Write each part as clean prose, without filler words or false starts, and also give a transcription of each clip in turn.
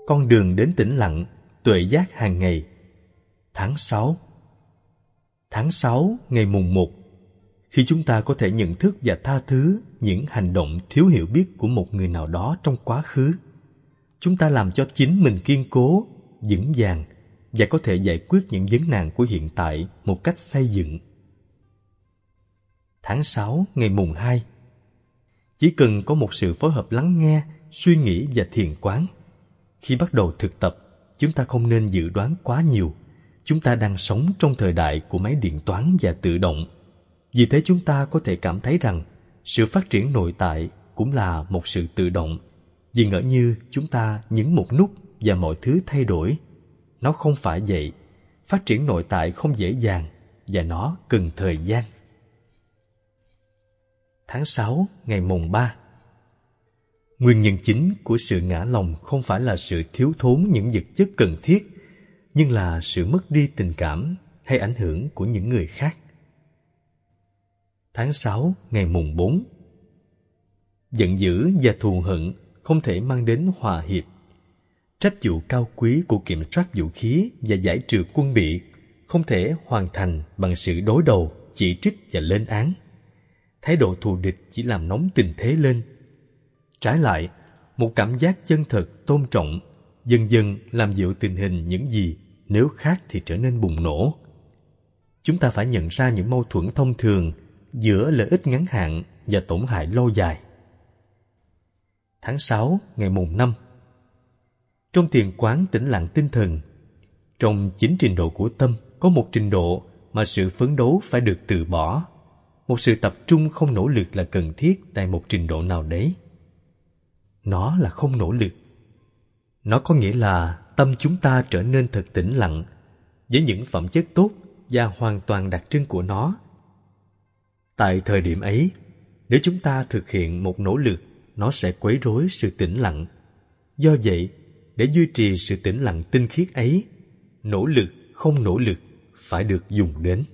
con đường đến tĩnh lặng, tuệ giác hàng ngày. Tháng 6. Tháng 6 ngày mùng 1, khi chúng ta có thể nhận thức và tha thứ những hành động thiếu hiểu biết của một người nào đó trong quá khứ, chúng ta làm cho chính mình kiên cố, vững vàng và có thể giải quyết những vấn nạn của hiện tại một cách xây dựng. Tháng 6 ngày mùng 2, chỉ cần có một sự phối hợp lắng nghe, suy nghĩ và thiền quán. Khi bắt đầu thực tập, chúng ta không nên dự đoán quá nhiều. Chúng ta đang sống trong thời đại của máy điện toán và tự động. Vì thế chúng ta có thể cảm thấy rằng sự phát triển nội tại cũng là một sự tự động. Vì ngỡ như chúng ta nhấn một nút và mọi thứ thay đổi. Nó không phải vậy. Phát triển nội tại không dễ dàng và nó cần thời gian. Tháng 6 ngày mùng 3, nguyên nhân chính của sự ngã lòng không phải là sự thiếu thốn những vật chất cần thiết, nhưng là sự mất đi tình cảm hay ảnh hưởng của những người khác. Tháng 6 ngày mùng 4, giận dữ và thù hận không thể mang đến hòa hiệp. Trách vụ cao quý của kiểm soát vũ khí và giải trừ quân bị không thể hoàn thành bằng sự đối đầu, chỉ trích và lên án. Thái độ thù địch chỉ làm nóng tình thế lên. Trái lại, một cảm giác chân thật, tôn trọng, dần dần làm dịu tình hình những gì nếu khác thì trở nên bùng nổ. Chúng ta phải nhận ra những mâu thuẫn thông thường giữa lợi ích ngắn hạn và tổn hại lâu dài. Tháng 6 ngày mùng 5, trong thiền quán tĩnh lặng tinh thần, trong 9 trình độ của tâm có một trình độ mà sự phấn đấu phải được từ bỏ. Một sự tập trung không nỗ lực là cần thiết tại một trình độ nào đấy. Nó là không nỗ lực. Nó có nghĩa là tâm chúng ta trở nên thật tĩnh lặng với những phẩm chất tốt và hoàn toàn đặc trưng của nó. Tại thời điểm ấy, nếu chúng ta thực hiện một nỗ lực, nó sẽ quấy rối sự tĩnh lặng. Do vậy, để duy trì sự tĩnh lặng tinh khiết ấy, nỗ lực không nỗ lực phải được dùng đến.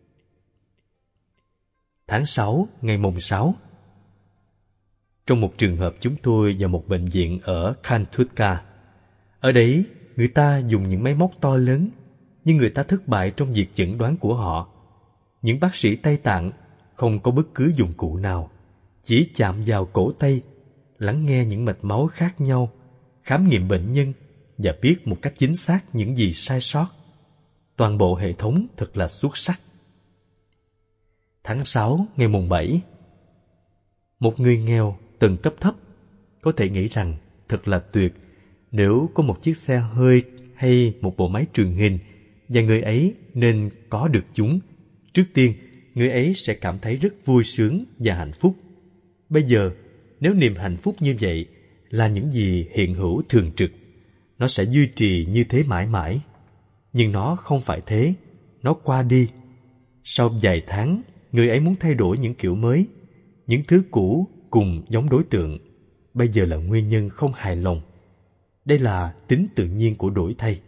Tháng 6 ngày mùng 6, trong một trường hợp chúng tôi vào một bệnh viện ở Kantutka. Ở đấy, người ta dùng những máy móc to lớn, nhưng người ta thất bại trong việc chẩn đoán của họ. Những bác sĩ Tây Tạng không có bất cứ dụng cụ nào, chỉ chạm vào cổ tay, lắng nghe những mạch máu khác nhau, khám nghiệm bệnh nhân và biết một cách chính xác những gì sai sót. Toàn bộ hệ thống thật là xuất sắc. Tháng 6 ngày mùng 7, một người nghèo tầng cấp thấp có thể nghĩ rằng thật là tuyệt nếu có một chiếc xe hơi hay một bộ máy truyền hình và người ấy nên có được chúng. Trước tiên, người ấy sẽ cảm thấy rất vui sướng và hạnh phúc. Bây giờ, nếu niềm hạnh phúc như vậy là những gì hiện hữu thường trực, nó sẽ duy trì như thế mãi mãi. Nhưng nó không phải thế, nó qua đi. Sau vài tháng, người ấy muốn thay đổi những kiểu mới. Những thứ cũ cùng giống đối tượng bây giờ là nguyên nhân không hài lòng. Đây là tính tự nhiên của đổi thay.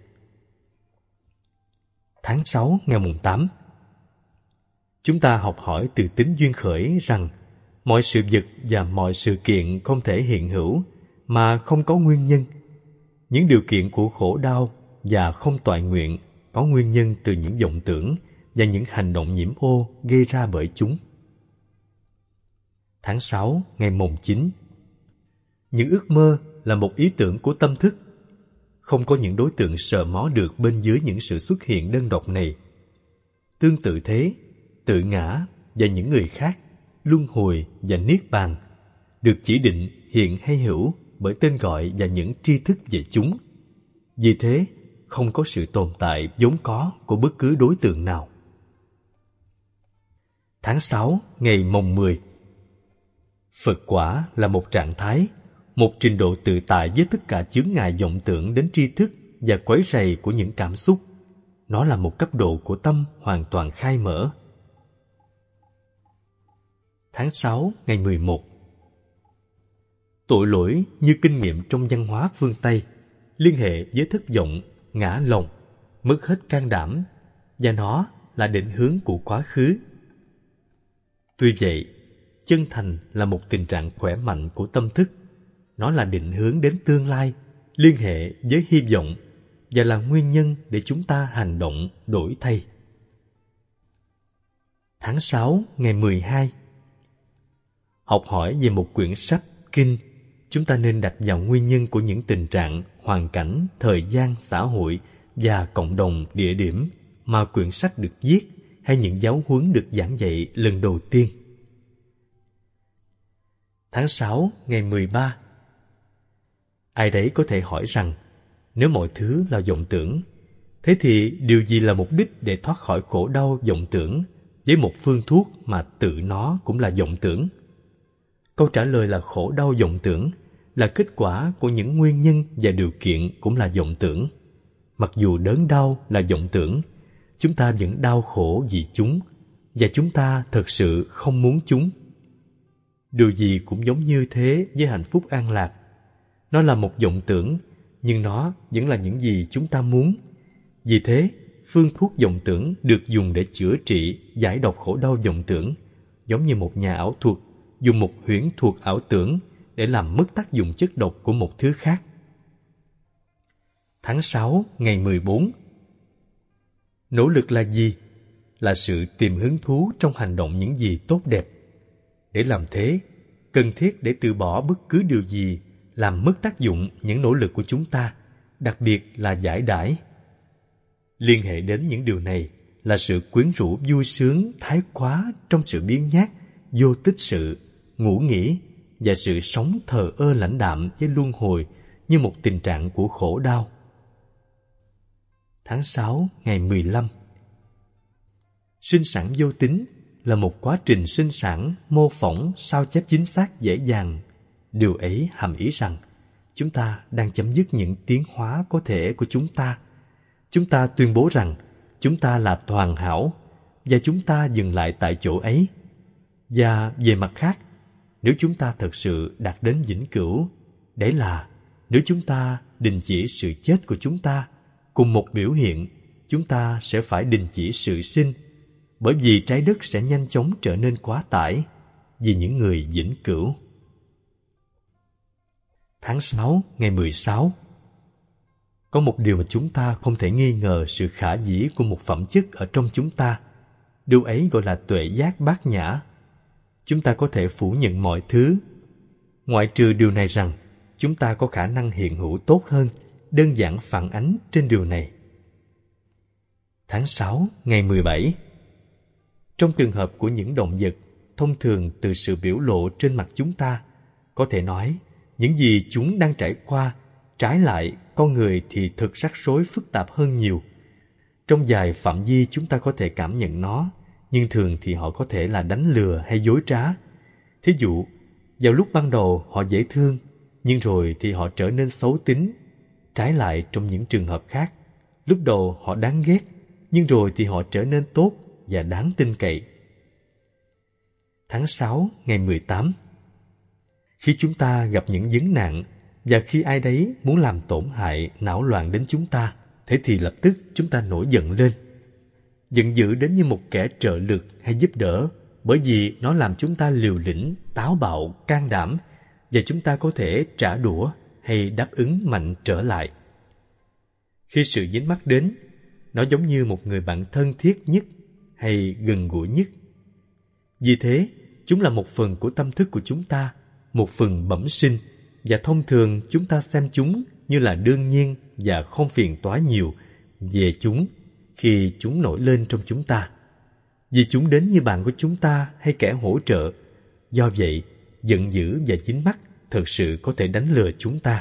Tháng 6 ngày mùng 8, chúng ta học hỏi từ tính duyên khởi rằng mọi sự vật và mọi sự kiện không thể hiện hữu mà không có nguyên nhân. Những điều kiện của khổ đau và không toại nguyện có nguyên nhân từ những vọng tưởng và những hành động nhiễm ô gây ra bởi chúng. Tháng 6 ngày mùng 9, những ước mơ là một ý tưởng của tâm thức. Không có những đối tượng sờ mó được bên dưới những sự xuất hiện đơn độc này. Tương tự thế, tự ngã và những người khác, luân hồi và niết bàn được chỉ định hiện hay hữu bởi tên gọi và những tri thức về chúng. Vì thế, không có sự tồn tại vốn có của bất cứ đối tượng nào. Tháng 6 ngày mồng 10, Phật quả là một trạng thái, một trình độ tự tại với tất cả chướng ngại vọng tưởng đến tri thức và quấy rầy của những cảm xúc. Nó là một cấp độ của tâm hoàn toàn khai mở. Tháng 6 ngày 11, tội lỗi như kinh nghiệm trong văn hóa phương Tây liên hệ với thất vọng, ngã lòng, mất hết can đảm, và nó là định hướng của quá khứ. Tuy vậy, chân thành là một tình trạng khỏe mạnh của tâm thức. Nó là định hướng đến tương lai, liên hệ với hy vọng và là nguyên nhân để chúng ta hành động đổi thay. Tháng 6 ngày 12. Học hỏi về một quyển sách kinh, chúng ta nên đặt vào nguyên nhân của những tình trạng, hoàn cảnh, thời gian, xã hội và cộng đồng địa điểm mà quyển sách được viết hay những giáo huấn được giảng dạy lần đầu tiên. Tháng 6 ngày 13. Ai đấy có thể hỏi rằng, nếu mọi thứ là vọng tưởng, thế thì điều gì là mục đích để thoát khỏi khổ đau vọng tưởng với một phương thuốc mà tự nó cũng là vọng tưởng? Câu trả lời là khổ đau vọng tưởng là kết quả của những nguyên nhân và điều kiện cũng là vọng tưởng. Mặc dù đớn đau là vọng tưởng, chúng ta vẫn đau khổ vì chúng, và chúng ta thật sự không muốn chúng. Điều gì cũng giống như thế với hạnh phúc an lạc. Nó là một vọng tưởng, nhưng nó vẫn là những gì chúng ta muốn. Vì thế, phương thuốc vọng tưởng được dùng để chữa trị, giải độc khổ đau vọng tưởng, giống như một nhà ảo thuật dùng một huyễn thuật ảo tưởng để làm mất tác dụng chất độc của một thứ khác. Tháng 6 ngày 14. Nỗ lực là gì? Là sự tìm hứng thú trong hành động những gì tốt đẹp. Để làm thế, cần thiết để từ bỏ bất cứ điều gì làm mất tác dụng những nỗ lực của chúng ta, đặc biệt là giải đãi. Liên hệ đến những điều này là sự quyến rũ vui sướng thái quá trong sự biếng nhác, vô tích sự, ngủ nghỉ và sự sống thờ ơ lãnh đạm với luân hồi như một tình trạng của khổ đau. Tháng 6 ngày 15. Sinh sản vô tính là một quá trình sinh sản mô phỏng sao chép chính xác dễ dàng. Điều ấy hàm ý rằng chúng ta đang chấm dứt những tiến hóa có thể của chúng ta. Chúng ta tuyên bố rằng chúng ta là toàn hảo và chúng ta dừng lại tại chỗ ấy. Và về mặt khác, nếu chúng ta thật sự đạt đến vĩnh cửu, đấy là nếu chúng ta đình chỉ sự chết của chúng ta, cùng một biểu hiện, chúng ta sẽ phải đình chỉ sự sinh, bởi vì trái đất sẽ nhanh chóng trở nên quá tải vì những người vĩnh cửu. Tháng 6 ngày 16. Có một điều mà chúng ta không thể nghi ngờ sự khả dĩ của một phẩm chất ở trong chúng ta. Điều ấy gọi là tuệ giác bát nhã. Chúng ta có thể phủ nhận mọi thứ, ngoại trừ điều này rằng chúng ta có khả năng hiện hữu tốt hơn, đơn giản phản ánh trên điều này. Tháng 6 ngày 17. Trong trường hợp của những động vật, thông thường từ sự biểu lộ trên mặt chúng ta, có thể nói những gì chúng đang trải qua, trái lại con người thì thực rắc rối phức tạp hơn nhiều. Trong vài phạm vi chúng ta có thể cảm nhận nó, nhưng thường thì họ có thể là đánh lừa hay dối trá. Thí dụ, vào lúc ban đầu họ dễ thương, nhưng rồi thì họ trở nên xấu tính. Trái lại trong những trường hợp khác, lúc đầu họ đáng ghét, nhưng rồi thì họ trở nên tốt và đáng tin cậy. Tháng 6 ngày 18. Khi chúng ta gặp những vấn nạn và khi ai đấy muốn làm tổn hại, não loạn đến chúng ta, thế thì lập tức chúng ta nổi giận lên. Giận dữ đến như một kẻ trợ lực hay giúp đỡ, bởi vì nó làm chúng ta liều lĩnh, táo bạo, can đảm, và chúng ta có thể trả đũa hay đáp ứng mạnh trở lại. Khi sự dính mắc đến, nó giống như một người bạn thân thiết nhất hay gần gũi nhất. Vì thế, chúng là một phần của tâm thức của chúng ta, một phần bẩm sinh, và thông thường chúng ta xem chúng như là đương nhiên và không phiền toái nhiều về chúng khi chúng nổi lên trong chúng ta. Vì chúng đến như bạn của chúng ta hay kẻ hỗ trợ. Do vậy, giận dữ và dính mắc thật sự có thể đánh lừa chúng ta.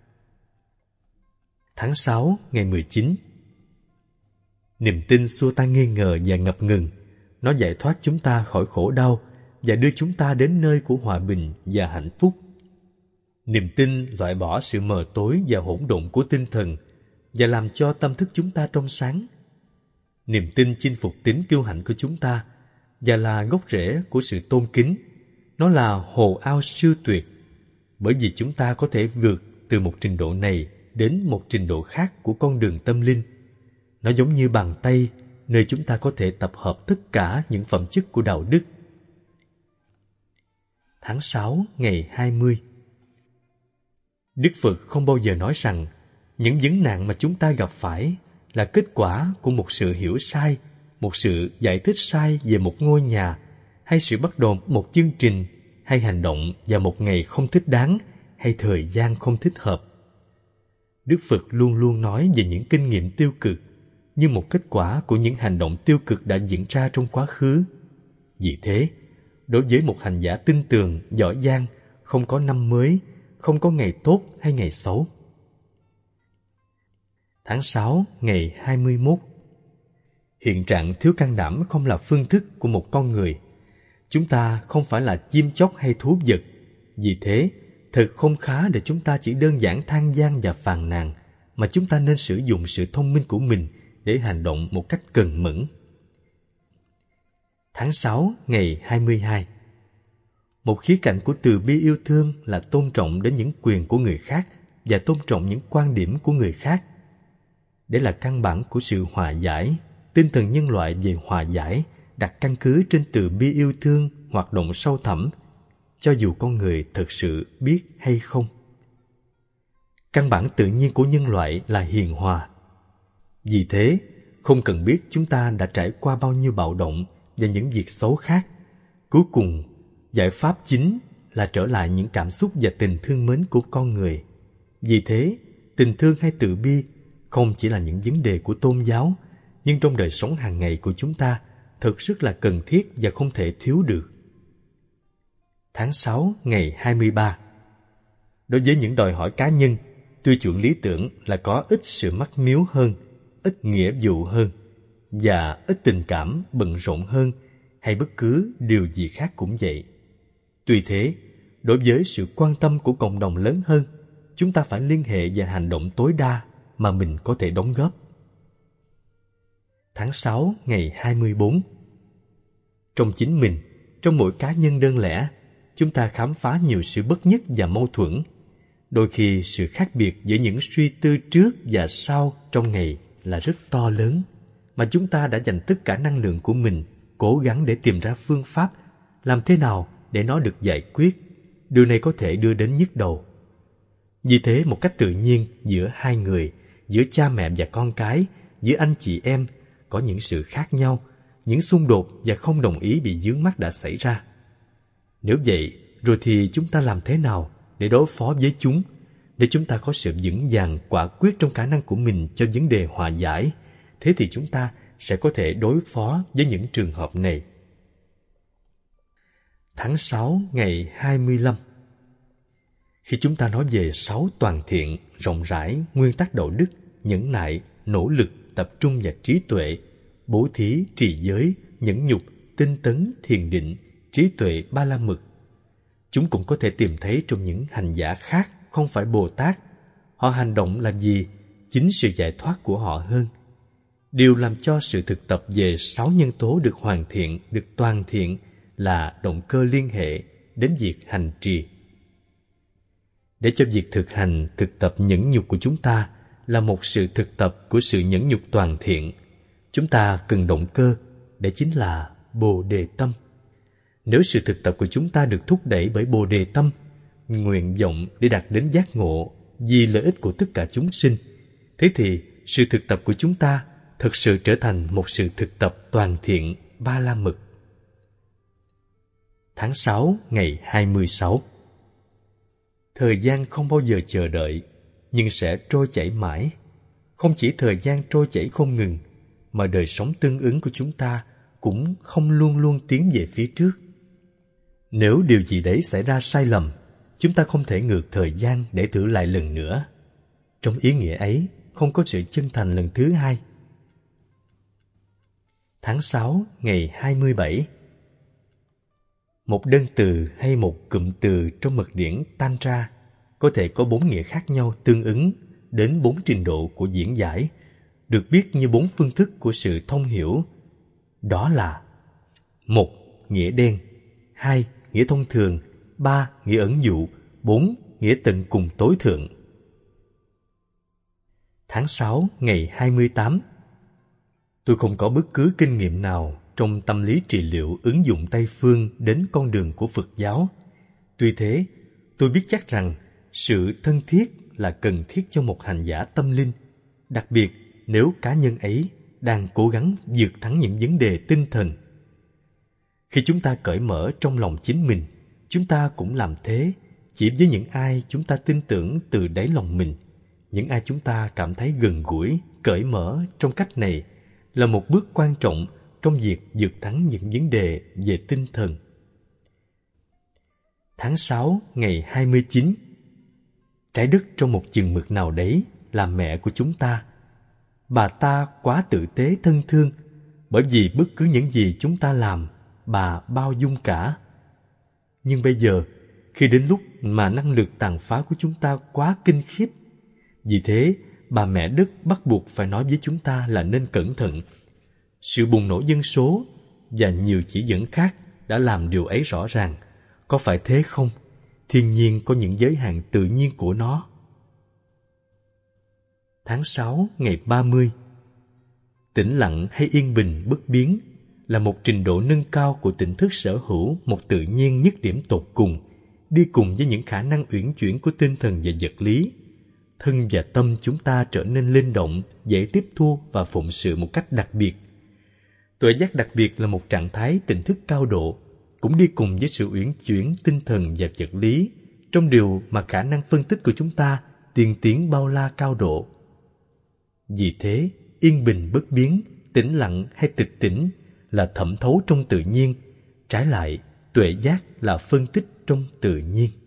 Tháng 6 ngày 19. Niềm tin xua tan nghi ngờ và ngập ngừng. Nó giải thoát chúng ta khỏi khổ đau và đưa chúng ta đến nơi của hòa bình và hạnh phúc. Niềm tin loại bỏ sự mờ tối và hỗn độn của tinh thần và làm cho tâm thức chúng ta trong sáng. Niềm tin chinh phục tính kiêu hãnh của chúng ta và là gốc rễ của sự tôn kính. Nó là hồ ao siêu tuyệt, bởi vì chúng ta có thể vượt từ một trình độ này đến một trình độ khác của con đường tâm linh. Nó giống như bàn tay, nơi chúng ta có thể tập hợp tất cả những phẩm chất của đạo đức. Tháng 6 ngày 20. Đức Phật không bao giờ nói rằng những vấn nạn mà chúng ta gặp phải là kết quả của một sự hiểu sai, một sự giải thích sai về một ngôi nhà, hay sự bắt đầu một chương trình, hay hành động vào một ngày không thích đáng, hay thời gian không thích hợp. Đức Phật luôn luôn nói về những kinh nghiệm tiêu cực như một kết quả của những hành động tiêu cực đã diễn ra trong quá khứ. Vì thế, đối với một hành giả tin tường, giỏi giang, không có năm mới, không có ngày tốt hay ngày xấu. Tháng 6 ngày 21. Hiện trạng thiếu can đảm không là phương thức của một con người. Chúng ta không phải là chim chóc hay thú vật. Vì thế, thật không khá để chúng ta chỉ đơn giản than vãn và phàn nàn, mà chúng ta nên sử dụng sự thông minh của mình để hành động một cách cần mẫn. Tháng 6 ngày 22. Một khía cạnh của từ bi yêu thương là tôn trọng đến những quyền của người khác và tôn trọng những quan điểm của người khác. Đây là căn bản của sự hòa giải. Tinh thần nhân loại về hòa giải đặt căn cứ trên từ bi yêu thương hoạt động sâu thẳm, cho dù con người thực sự biết hay không. Căn bản tự nhiên của nhân loại là hiền hòa. Vì thế, không cần biết chúng ta đã trải qua bao nhiêu bạo động và những việc xấu khác. Cuối cùng, giải pháp chính là trở lại những cảm xúc và tình thương mến của con người. Vì thế, tình thương hay từ bi không chỉ là những vấn đề của tôn giáo, nhưng trong đời sống hàng ngày của chúng ta thực rất là cần thiết và không thể thiếu được. Tháng 6 ngày 23. Đối với những đòi hỏi cá nhân, tiêu chuẩn lý tưởng là có ít sự mắc miếu hơn, ít nghĩa vụ hơn, và ít tình cảm bận rộn hơn, hay bất cứ điều gì khác cũng vậy. Tuy thế, đối với sự quan tâm của cộng đồng lớn hơn, chúng ta phải liên hệ và hành động tối đa mà mình có thể đóng góp. Tháng 6 ngày 24. Trong chính mình, trong mỗi cá nhân đơn lẻ, chúng ta khám phá nhiều sự bất nhất và mâu thuẫn. Đôi khi sự khác biệt giữa những suy tư trước và sau trong ngày là rất to lớn, mà chúng ta đã dành tất cả năng lượng của mình cố gắng để tìm ra phương pháp làm thế nào để nó được giải quyết. Điều này có thể đưa đến nhức đầu. Vì thế, một cách tự nhiên giữa hai người, giữa cha mẹ và con cái, giữa anh chị em, có những sự khác nhau, những xung đột và không đồng ý bị vướng mắc đã xảy ra. Nếu vậy, rồi thì chúng ta làm thế nào để đối phó với chúng, để chúng ta có sự vững vàng quả quyết trong khả năng của mình cho vấn đề hòa giải? Thế thì chúng ta sẽ có thể đối phó với những trường hợp này. Tháng 6 ngày 25. Khi chúng ta nói về 6 toàn thiện, rộng rãi, nguyên tắc đạo đức, nhẫn nại, nỗ lực, tập trung và trí tuệ, bố thí, trì giới, nhẫn nhục, tinh tấn, thiền định, trí tuệ ba la mật, chúng cũng có thể tìm thấy trong những hành giả khác không phải Bồ Tát. Họ hành động làm gì? Chính sự giải thoát của họ hơn. Điều làm cho sự thực tập về 6 nhân tố được hoàn thiện, được toàn thiện là động cơ liên hệ đến việc hành trì. Để cho việc thực hành, thực tập nhẫn nhục của chúng ta là một sự thực tập của sự nhẫn nhục toàn thiện, chúng ta cần động cơ, để chính là Bồ Đề Tâm. Nếu sự thực tập của chúng ta được thúc đẩy bởi Bồ Đề Tâm, nguyện vọng để đạt đến giác ngộ vì lợi ích của tất cả chúng sinh, thế thì sự thực tập của chúng ta thực sự trở thành một sự thực tập toàn thiện ba la mật. Tháng 6 ngày 26. Thời gian không bao giờ chờ đợi, nhưng sẽ trôi chảy mãi. Không chỉ thời gian trôi chảy không ngừng, mà đời sống tương ứng của chúng ta cũng không luôn luôn tiến về phía trước. Nếu điều gì đấy xảy ra sai lầm, chúng ta không thể ngược thời gian để thử lại lần nữa. Trong ý nghĩa ấy, không có sự chân thành lần thứ hai. Tháng 6 ngày 27. Một đơn từ hay một cụm từ trong mật điển Tantra có thể có 4 nghĩa khác nhau tương ứng đến 4 trình độ của diễn giải, được biết như 4 phương thức của sự thông hiểu. Đó là: 1. Nghĩa đen, 2. Nghĩa thông thường, 3. Nghĩa ẩn dụ, 4. Nghĩa tận cùng tối thượng. Tháng 6 ngày 28. Tôi không có bất cứ kinh nghiệm nào trong tâm lý trị liệu ứng dụng Tây phương đến con đường của Phật giáo. Tuy thế, tôi biết chắc rằng sự thân thiết là cần thiết cho một hành giả tâm linh, đặc biệt nếu cá nhân ấy đang cố gắng vượt thắng những vấn đề tinh thần. Khi chúng ta cởi mở trong lòng chính mình, chúng ta cũng làm thế chỉ với những ai chúng ta tin tưởng từ đáy lòng mình. Những ai chúng ta cảm thấy gần gũi, cởi mở trong cách này là một bước quan trọng trong việc vượt thắng những vấn đề về tinh thần. Tháng 6 ngày 29, trái đất trong một chừng mực nào đấy là mẹ của chúng ta. Bà ta quá tử tế thân thương, bởi vì bất cứ những gì chúng ta làm, bà bao dung cả. Nhưng bây giờ, khi đến lúc mà năng lực tàn phá của chúng ta quá kinh khiếp, vì thế bà mẹ đất bắt buộc phải nói với chúng ta là nên cẩn thận. Sự bùng nổ dân số và nhiều chỉ dẫn khác đã làm điều ấy rõ ràng. Có phải thế không? Thiên nhiên có những giới hạn tự nhiên của nó. Tháng 6 ngày 30, tĩnh lặng hay yên bình bất biến là một trình độ nâng cao của tỉnh thức sở hữu một tự nhiên nhất điểm tột cùng, đi cùng với những khả năng uyển chuyển của tinh thần và vật lý. Thân và tâm chúng ta trở nên linh động, dễ tiếp thu và phụng sự một cách đặc biệt. Tuệ giác đặc biệt là một trạng thái tỉnh thức cao độ, cũng đi cùng với sự uyển chuyển tinh thần và vật lý, trong điều mà khả năng phân tích của chúng ta tiên tiến bao la cao độ. Vì thế, yên bình bất biến, tĩnh lặng hay tịch tỉnh là thẩm thấu trong tự nhiên, trái lại, tuệ giác là phân tích trong tự nhiên.